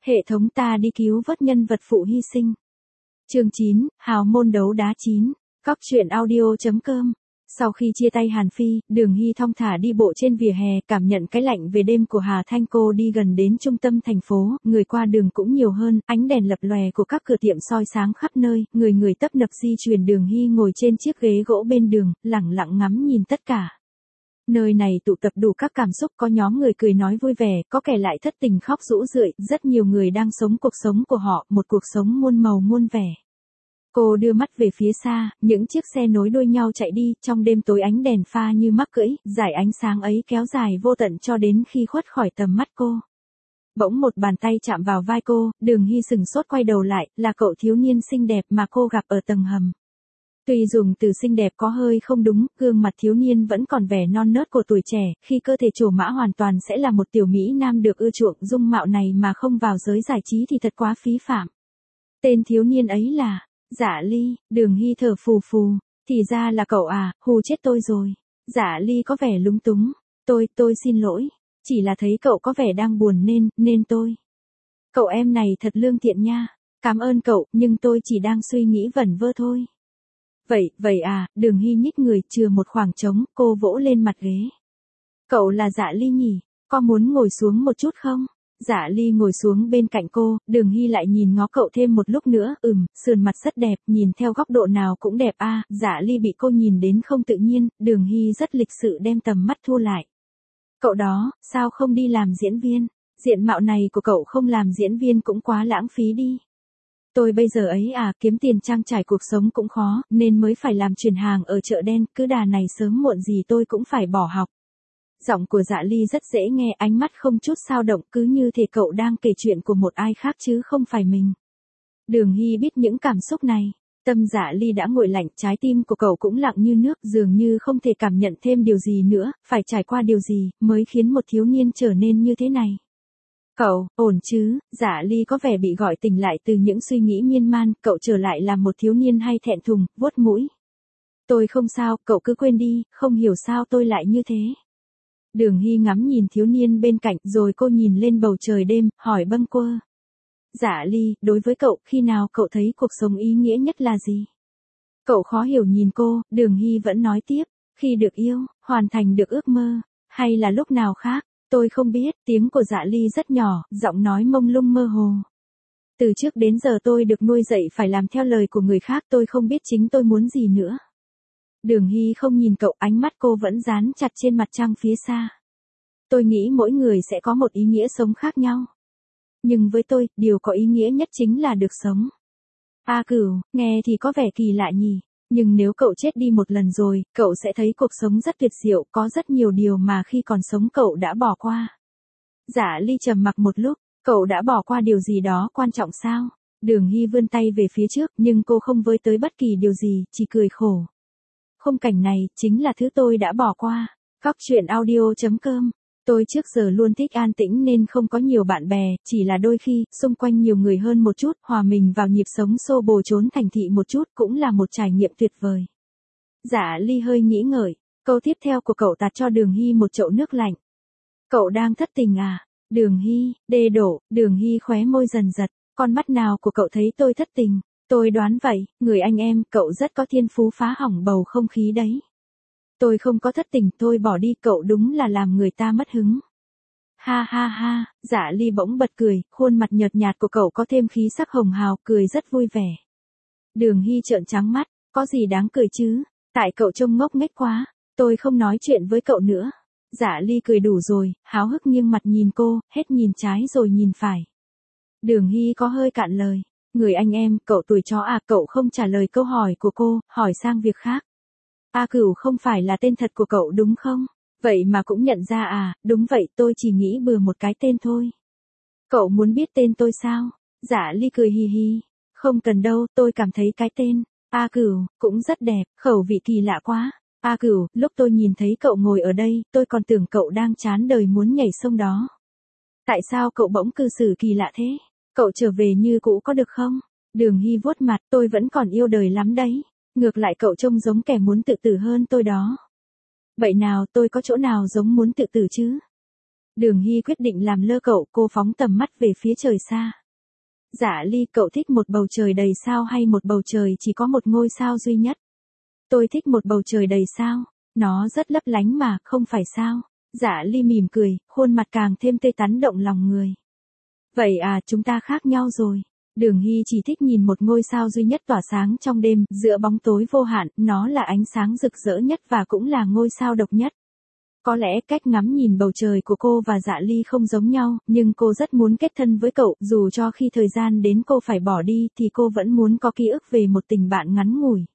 Hệ thống ta đi cứu vớt nhân vật phụ hy sinh. Chương 9, Hào môn đấu đá 9, Cóc truyện audio.com. Sau khi chia tay Hàn Phi, Đường Hy thong thả đi bộ trên vỉa hè, cảm nhận cái lạnh về đêm của Hà Thanh. Cô đi gần đến trung tâm thành phố, người qua đường cũng nhiều hơn, ánh đèn lập lòe của các cửa tiệm soi sáng khắp nơi, người tấp nập di chuyển. Đường Hy ngồi trên chiếc ghế gỗ bên đường, lẳng lặng ngắm nhìn tất cả. Nơi này tụ tập đủ các cảm xúc, có nhóm người cười nói vui vẻ, có kẻ lại thất tình khóc rũ rượi, rất nhiều người đang sống cuộc sống của họ, một cuộc sống muôn màu muôn vẻ. Cô đưa mắt về phía xa, những chiếc xe nối đuôi nhau chạy đi, trong đêm tối ánh đèn pha như mắc cưỡi, dải ánh sáng ấy kéo dài vô tận cho đến khi khuất khỏi tầm mắt cô. Bỗng một bàn tay chạm vào vai cô, Đường Hy sừng sốt quay đầu lại, là cậu thiếu niên xinh đẹp mà cô gặp ở tầng hầm. Tuy dùng từ xinh đẹp có hơi không đúng, gương mặt thiếu niên vẫn còn vẻ non nớt của tuổi trẻ, khi cơ thể trổ mã hoàn toàn sẽ là một tiểu mỹ nam được ưa chuộng, dung mạo này mà không vào giới giải trí thì thật quá phí phạm. Tên thiếu niên ấy là Dạ Ly. Đường Hy thở phù phù, thì ra là cậu à, hù chết tôi rồi. Dạ Ly có vẻ lúng túng, tôi xin lỗi, chỉ là thấy cậu có vẻ đang buồn nên tôi. Cậu em này thật lương thiện nha, cảm ơn cậu, nhưng tôi chỉ đang suy nghĩ vẩn vơ thôi. Vậy à, Đường Hy nhích người chừa một khoảng trống, cô vỗ lên mặt ghế. Cậu là Dạ Ly nhỉ, có muốn ngồi xuống một chút không? Dạ Ly ngồi xuống bên cạnh cô, Đường Hy lại nhìn ngó cậu thêm một lúc nữa, sườn mặt rất đẹp, nhìn theo góc độ nào cũng đẹp a. Dạ Ly bị cô nhìn đến không tự nhiên, Đường Hy rất lịch sự đem tầm mắt thu lại. Cậu đó, sao không đi làm diễn viên? Diện mạo này của cậu không làm diễn viên cũng quá lãng phí đi. Tôi bây giờ ấy à, kiếm tiền trang trải cuộc sống cũng khó, nên mới phải làm chuyển hàng ở chợ đen, cứ đà này sớm muộn gì tôi cũng phải bỏ học. Giọng của Dạ Ly rất dễ nghe, ánh mắt không chút dao động, cứ như thể cậu đang kể chuyện của một ai khác chứ không phải mình. Đường Hy biết những cảm xúc này. Tâm Dạ Ly đã nguội lạnh, trái tim của cậu cũng lặng như nước, dường như không thể cảm nhận thêm điều gì nữa, phải trải qua điều gì, mới khiến một thiếu niên trở nên như thế này. Cậu, ổn chứ? Dạ Ly có vẻ bị gọi tỉnh lại từ những suy nghĩ miên man, cậu trở lại làm một thiếu niên hay thẹn thùng, vuốt mũi. Tôi không sao, cậu cứ quên đi, không hiểu sao tôi lại như thế. Đường Hy ngắm nhìn thiếu niên bên cạnh, rồi cô nhìn lên bầu trời đêm, hỏi bâng quơ. Dạ Ly, đối với cậu, khi nào cậu thấy cuộc sống ý nghĩa nhất là gì? Cậu khó hiểu nhìn cô, Đường Hy vẫn nói tiếp, khi được yêu, hoàn thành được ước mơ, hay là lúc nào khác? Tôi không biết, tiếng của Dạ Ly rất nhỏ, giọng nói mông lung mơ hồ. Từ trước đến giờ tôi được nuôi dạy phải làm theo lời của người khác, tôi không biết chính tôi muốn gì nữa. Đường Hy không nhìn cậu, ánh mắt cô vẫn dán chặt trên mặt trăng phía xa. Tôi nghĩ mỗi người sẽ có một ý nghĩa sống khác nhau. Nhưng với tôi, điều có ý nghĩa nhất chính là được sống. A Cửu, nghe thì có vẻ kỳ lạ nhỉ. Nhưng nếu cậu chết đi một lần rồi, cậu sẽ thấy cuộc sống rất tuyệt diệu, có rất nhiều điều mà khi còn sống cậu đã bỏ qua. Dạ Ly trầm mặc một lúc, cậu đã bỏ qua điều gì đó quan trọng sao? Đường Hy vươn tay về phía trước, nhưng cô không với tới bất kỳ điều gì, chỉ cười khổ. Khung cảnh này, chính là thứ tôi đã bỏ qua. Cóc truyện audio.com. Tôi trước giờ luôn thích an tĩnh nên không có nhiều bạn bè, chỉ là đôi khi, xung quanh nhiều người hơn một chút, hòa mình vào nhịp sống xô bồ trốn thành thị một chút cũng là một trải nghiệm tuyệt vời. Dạ Ly hơi nghĩ ngợi, câu tiếp theo của cậu tạt cho Đường Hy một chậu nước lạnh. Cậu đang thất tình à? Đường Hy, đê đổ, Đường Hy khóe môi dần giật, con mắt nào của cậu thấy tôi thất tình? Tôi đoán vậy, người anh em, cậu rất có thiên phú phá hỏng bầu không khí đấy. Tôi không có thất tình, thôi bỏ đi, cậu đúng là làm người ta mất hứng. Ha ha ha, Dạ Ly bỗng bật cười, khuôn mặt nhợt nhạt của cậu có thêm khí sắc hồng hào, cười rất vui vẻ. Đường Hy trợn trắng mắt, có gì đáng cười chứ, tại cậu trông ngốc nghếch quá, tôi không nói chuyện với cậu nữa. Dạ Ly cười đủ rồi, háo hức nghiêng mặt nhìn cô, hết nhìn trái rồi nhìn phải. Đường Hy có hơi cạn lời. Người anh em, cậu tuổi chó à? Cậu không trả lời câu hỏi của cô, hỏi sang việc khác. A Cửu không phải là tên thật của cậu đúng không? Vậy mà cũng nhận ra à? Đúng vậy, tôi chỉ nghĩ bừa một cái tên thôi. Cậu muốn biết tên tôi sao? Dạ Ly cười hì hì. Không cần đâu, tôi cảm thấy cái tên A Cửu cũng rất đẹp, khẩu vị kỳ lạ quá. A Cửu, lúc tôi nhìn thấy cậu ngồi ở đây, tôi còn tưởng cậu đang chán đời muốn nhảy sông đó. Tại sao cậu bỗng cư xử kỳ lạ thế? Cậu trở về như cũ có được không? Đường Hy vuốt mặt, tôi vẫn còn yêu đời lắm đấy. Ngược lại cậu trông giống kẻ muốn tự tử hơn tôi đó. Vậy nào, tôi có chỗ nào giống muốn tự tử chứ? Đường Hy quyết định làm lơ cậu, cô phóng tầm mắt về phía trời xa. Dạ Ly, cậu thích một bầu trời đầy sao hay một bầu trời chỉ có một ngôi sao duy nhất? Tôi thích một bầu trời đầy sao. Nó rất lấp lánh mà, không phải sao? Dạ Ly mỉm cười, khuôn mặt càng thêm tươi tắn động lòng người. Vậy à, chúng ta khác nhau rồi. Đường Hy chỉ thích nhìn một ngôi sao duy nhất tỏa sáng trong đêm, giữa bóng tối vô hạn, nó là ánh sáng rực rỡ nhất và cũng là ngôi sao độc nhất. Có lẽ cách ngắm nhìn bầu trời của cô và Dạ Ly không giống nhau, nhưng cô rất muốn kết thân với cậu, dù cho khi thời gian đến cô phải bỏ đi thì cô vẫn muốn có ký ức về một tình bạn ngắn ngủi.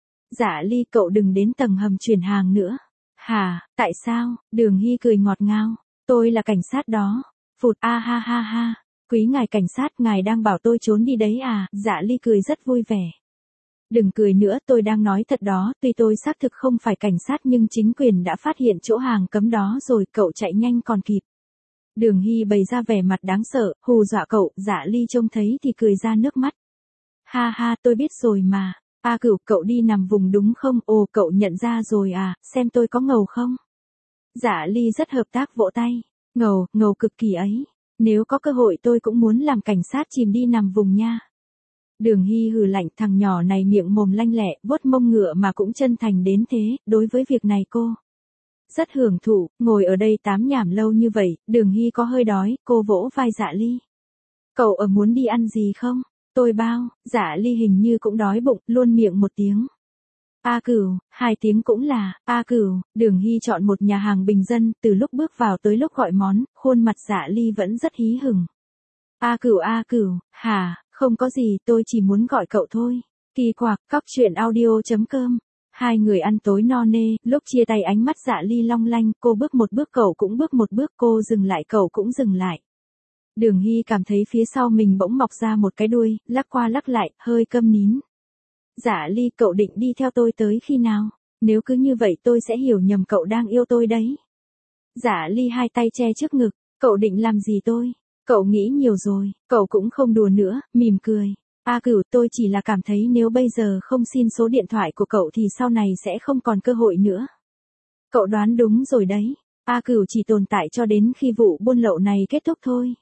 Dạ Ly, cậu đừng đến tầng hầm chuyển hàng nữa. Hả, tại sao? Đường Hy cười ngọt ngào. Tôi là cảnh sát đó. Phụt, a ha ha ha. Quý ngài cảnh sát, ngài đang bảo tôi trốn đi đấy à? Dạ Ly cười rất vui vẻ. Đừng cười nữa, tôi đang nói thật đó, tuy tôi xác thực không phải cảnh sát nhưng chính quyền đã phát hiện chỗ hàng cấm đó rồi, cậu chạy nhanh còn kịp. Đường Hy bày ra vẻ mặt đáng sợ, hù dọa cậu, Dạ Ly trông thấy thì cười ra nước mắt. Ha ha, tôi biết rồi mà. A Cửu, cậu đi nằm vùng đúng không? Ồ, cậu nhận ra rồi à, xem tôi có ngầu không? Dạ Ly rất hợp tác vỗ tay. Ngầu, ngầu cực kỳ ấy. Nếu có cơ hội tôi cũng muốn làm cảnh sát chìm đi nằm vùng nha. Đường Hy hừ lạnh, thằng nhỏ này miệng mồm lanh lẹ, vuốt mông ngựa mà cũng chân thành đến thế, đối với việc này cô rất hưởng thụ, ngồi ở đây tám nhảm lâu như vậy, Đường Hy có hơi đói, cô vỗ vai Dạ Ly. Cậu ở muốn đi ăn gì không? Tôi bao. Dạ Ly hình như cũng đói bụng, luôn miệng một tiếng. A Cửu, hai tiếng cũng là, A Cửu. Đường Hy chọn một nhà hàng bình dân, từ lúc bước vào tới lúc gọi món, khuôn mặt Dạ Ly vẫn rất hí hửng. A Cửu, hả, không có gì, tôi chỉ muốn gọi cậu thôi. Kỳ quặc, cóc truyện audio.com. Hai người ăn tối no nê, lúc chia tay ánh mắt Dạ Ly long lanh, cô bước một bước cậu cũng bước một bước, cô dừng lại cậu cũng dừng lại. Đường Hy cảm thấy phía sau mình bỗng mọc ra một cái đuôi, lắc qua lắc lại, hơi câm nín. Dạ Ly, cậu định đi theo tôi tới khi nào? Nếu cứ như vậy tôi sẽ hiểu nhầm cậu đang yêu tôi đấy. Dạ Ly hai tay che trước ngực, cậu định làm gì tôi? Cậu nghĩ nhiều rồi, cậu cũng không đùa nữa, mỉm cười. A Cửu, tôi chỉ là cảm thấy nếu bây giờ không xin số điện thoại của cậu thì sau này sẽ không còn cơ hội nữa. Cậu đoán đúng rồi đấy, A Cửu chỉ tồn tại cho đến khi vụ buôn lậu này kết thúc thôi.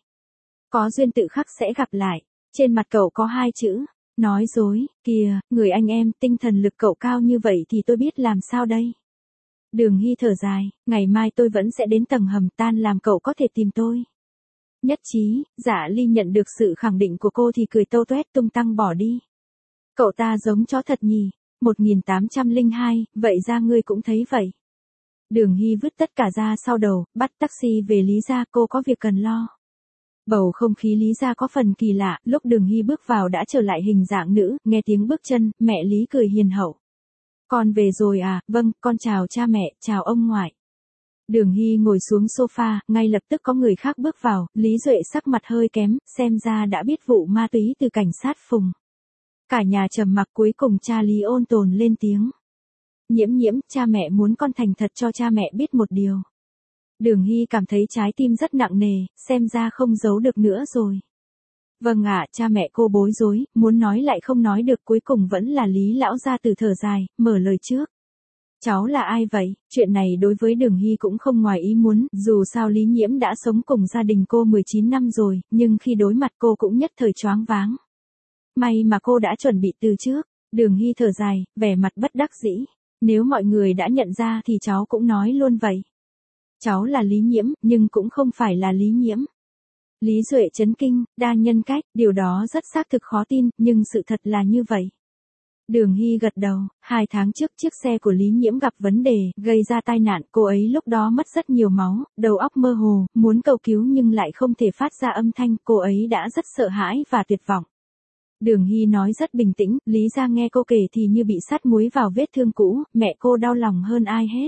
Có duyên tự khắc sẽ gặp lại, trên mặt cậu có hai chữ, nói dối, kìa, người anh em, tinh thần lực cậu cao như vậy thì tôi biết làm sao đây. Đường Hy thở dài, ngày mai tôi vẫn sẽ đến tầng hầm, tan làm cậu có thể tìm tôi. Nhất trí. Dạ Ly nhận được sự khẳng định của cô thì cười tâu tuét tung tăng bỏ đi. Cậu ta giống chó thật nhỉ. 1802, vậy ra ngươi cũng thấy vậy. Đường Hy vứt tất cả ra sau đầu, bắt taxi về Lý gia, cô có việc cần lo. Bầu không khí Lý gia có phần kỳ lạ, lúc Đường Hy bước vào đã trở lại hình dạng nữ, nghe tiếng bước chân, mẹ Lý cười hiền hậu. Con về rồi à? Vâng, con chào cha mẹ, chào ông ngoại. Đường Hy ngồi xuống sofa, ngay lập tức có người khác bước vào, Lý Duệ sắc mặt hơi kém, xem ra đã biết vụ ma túy từ cảnh sát Phùng. Cả nhà trầm mặc, cuối cùng cha Lý ôn tồn lên tiếng. Nhiễm, cha mẹ muốn con thành thật cho cha mẹ biết một điều. Đường Hy cảm thấy trái tim rất nặng nề, xem ra không giấu được nữa rồi. Vâng ạ, cha mẹ cô bối rối, muốn nói lại không nói được, cuối cùng vẫn là Lý lão gia tử thở dài, mở lời trước. Cháu là ai vậy? Chuyện này đối với Đường Hy cũng không ngoài ý muốn, dù sao Lý Nhiễm đã sống cùng gia đình cô 19 năm rồi, nhưng khi đối mặt cô cũng nhất thời choáng váng. May mà cô đã chuẩn bị từ trước. Đường Hy thở dài, vẻ mặt bất đắc dĩ. Nếu mọi người đã nhận ra thì cháu cũng nói luôn vậy. Cháu là Lý Nhiễm, nhưng cũng không phải là Lý Nhiễm. Lý Duệ chấn kinh, đa nhân cách, điều đó rất xác thực khó tin, nhưng sự thật là như vậy. Đường Hy gật đầu, 2 tháng trước chiếc xe của Lý Nhiễm gặp vấn đề, gây ra tai nạn, cô ấy lúc đó mất rất nhiều máu, đầu óc mơ hồ, muốn cầu cứu nhưng lại không thể phát ra âm thanh, cô ấy đã rất sợ hãi và tuyệt vọng. Đường Hy nói rất bình tĩnh, Lý ra nghe cô kể thì như bị sắt muối vào vết thương cũ, mẹ cô đau lòng hơn ai hết.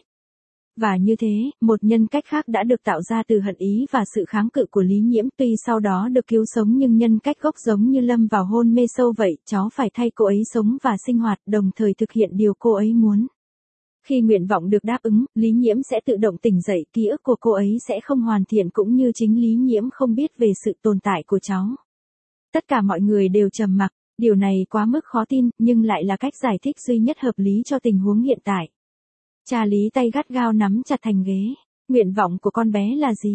Và như thế, một nhân cách khác đã được tạo ra từ hận ý và sự kháng cự của Lý Nhiễm, tuy sau đó được cứu sống nhưng nhân cách gốc giống như lâm vào hôn mê sâu vậy, cháu phải thay cô ấy sống và sinh hoạt, đồng thời thực hiện điều cô ấy muốn. Khi nguyện vọng được đáp ứng, Lý Nhiễm sẽ tự động tỉnh dậy, ký ức của cô ấy sẽ không hoàn thiện cũng như chính Lý Nhiễm không biết về sự tồn tại của cháu. Tất cả mọi người đều trầm mặc, điều này quá mức khó tin, nhưng lại là cách giải thích duy nhất hợp lý cho tình huống hiện tại. Cha Lý tay gắt gao nắm chặt thành ghế. Nguyện vọng của con bé là gì?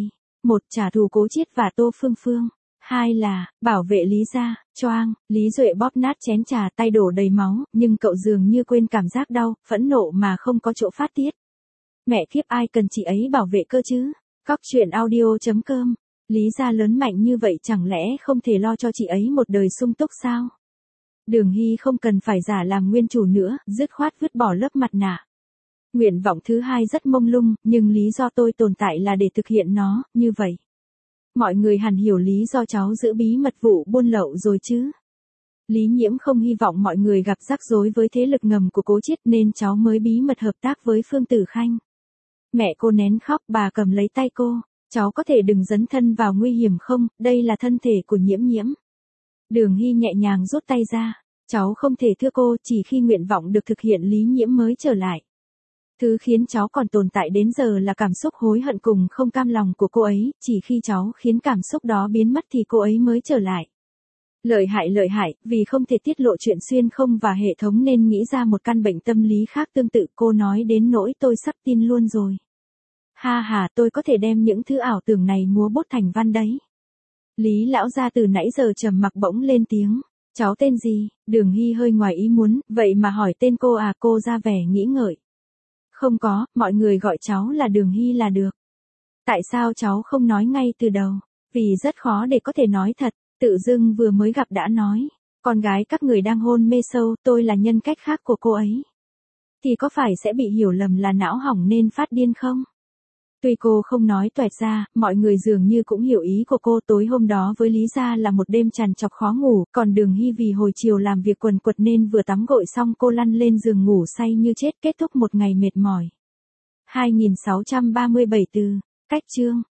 một trả thù Cố Chiết và Tô Phương Phương. Hai là, bảo vệ Lý gia. Choang, Lý Duệ bóp nát chén trà, tay đổ đầy máu, nhưng cậu dường như quên cảm giác đau, phẫn nộ mà không có chỗ phát tiết. Mẹ kiếp, ai cần chị ấy bảo vệ cơ chứ? Cóc truyện audio.com. Lý gia lớn mạnh như vậy chẳng lẽ không thể lo cho chị ấy một đời sung túc sao? Đường Hy không cần phải giả làm nguyên chủ nữa, dứt khoát vứt bỏ lớp mặt nạ. Nguyện vọng thứ hai rất mông lung, nhưng lý do tôi tồn tại là để thực hiện nó, như vậy. Mọi người hẳn hiểu lý do cháu giữ bí mật vụ buôn lậu rồi chứ. Lý Nhiễm không hy vọng mọi người gặp rắc rối với thế lực ngầm của Cố Chiết nên cháu mới bí mật hợp tác với Phương Tử Khanh. Mẹ cô nén khóc, bà cầm lấy tay cô. Cháu có thể đừng dấn thân vào nguy hiểm không, đây là thân thể của Nhiễm Nhiễm. Đường Hy nhẹ nhàng rút tay ra. Cháu không thể thưa cô, chỉ khi nguyện vọng được thực hiện Lý Nhiễm mới trở lại. Thứ khiến cháu còn tồn tại đến giờ là cảm xúc hối hận cùng không cam lòng của cô ấy, chỉ khi cháu khiến cảm xúc đó biến mất thì cô ấy mới trở lại. Lợi hại, vì không thể tiết lộ chuyện xuyên không và hệ thống nên nghĩ ra một căn bệnh tâm lý khác tương tự, cô nói đến nỗi tôi sắp tin luôn rồi. Ha ha, tôi có thể đem những thứ ảo tưởng này múa bút thành văn đấy. Lý lão gia từ nãy giờ trầm mặc bỗng lên tiếng. Cháu tên gì? Đường Hy hơi ngoài ý muốn, vậy mà hỏi tên cô à? Cô ra vẻ nghĩ ngợi. Không có, mọi người gọi cháu là Đường Hy là được. Tại sao cháu không nói ngay từ đầu? Vì rất khó để có thể nói thật, tự dưng vừa mới gặp đã nói. Con gái các người đang hôn mê sâu, tôi là nhân cách khác của cô ấy. Thì có phải sẽ bị hiểu lầm là não hỏng nên phát điên không? Tuy cô không nói toẹt ra, mọi người dường như cũng hiểu ý của cô. Tối hôm đó với Lý gia là một đêm trằn trọc khó ngủ, còn Đường Hy vì hồi chiều làm việc quần quật nên vừa tắm gội xong cô lăn lên giường ngủ say như chết, kết thúc một ngày mệt mỏi. 2637 từ, cách chương.